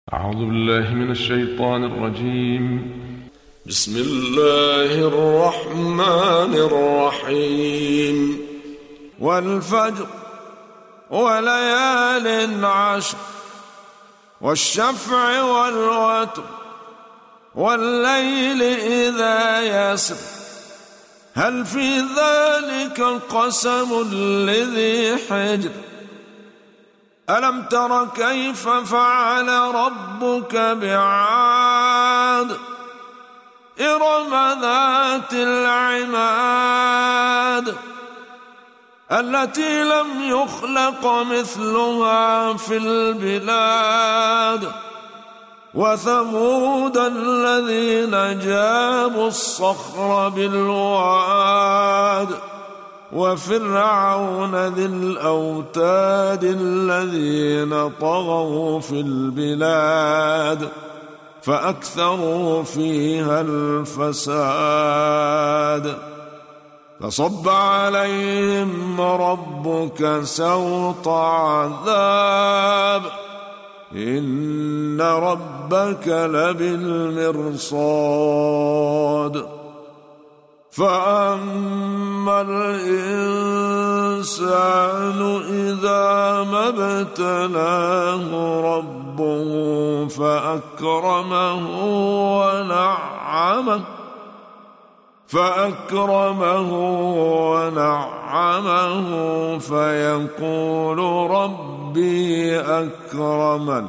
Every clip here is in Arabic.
أعوذ بالله من الشيطان الرجيم. بسم الله الرحمن الرحيم. والفجر وليال عشر والشفع والوتر والليل إذا يسر هل في ذلك قسم لذي حجر ألم تر كيف فعل ربك بعاد إرم ذات العماد التي لم يخلق مثلها في البلاد وثمود الذين جابوا الصخر بالواد وفرعون ذي الأوتاد الذين طغوا في البلاد فأكثروا فيها الفساد فصب عليهم ربك سوط عذاب إن ربك لبالمرصاد فأما الإنسان إذا ما ابتلاه ربه فأكرمه ونعمه فيقول ربي أكرمن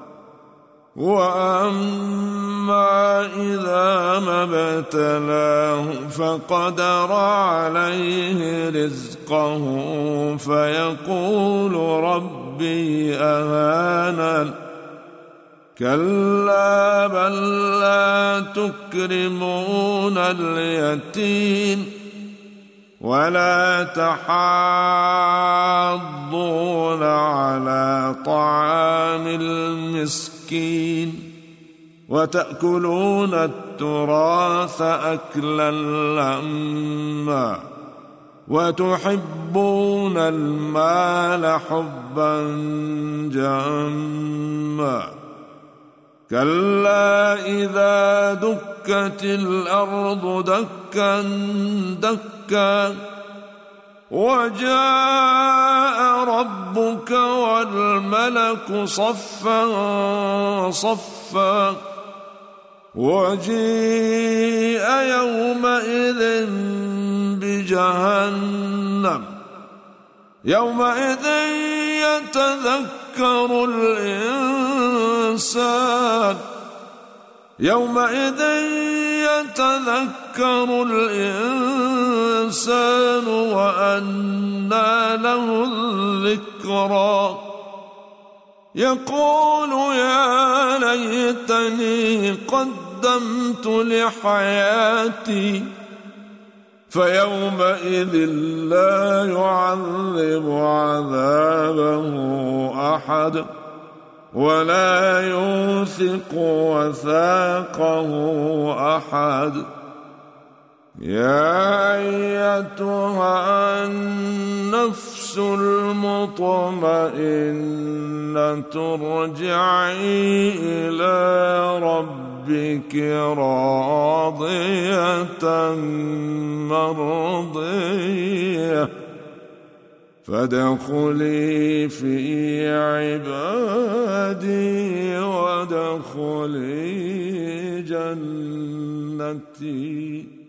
وأما إذا ما ابتلاه فقدر عليه رزقه فيقول ربي أهانن كلا بل لا تكرمون اليتيم ولا تحاضون على طعام المسكين وتأكلون التراث أكلا لما وتحبون المال حبا جما كلا إذا دكت الأرض دكا دكا وجاء ربك والملك صفا صفا وجيء يومئذ بجهنم يومئذ يتذكر الإنسان وأنى له الذكرى يقول يا ليتني قدمت لحياتي فيومئذ لا يعذب عذابه أحد ولا يوثق وثاقه أحد يا أيتها النفس المطمئنة ارجعي إلى ربك راضية مرضية فادخلي في عبادي وادخلي جنتي.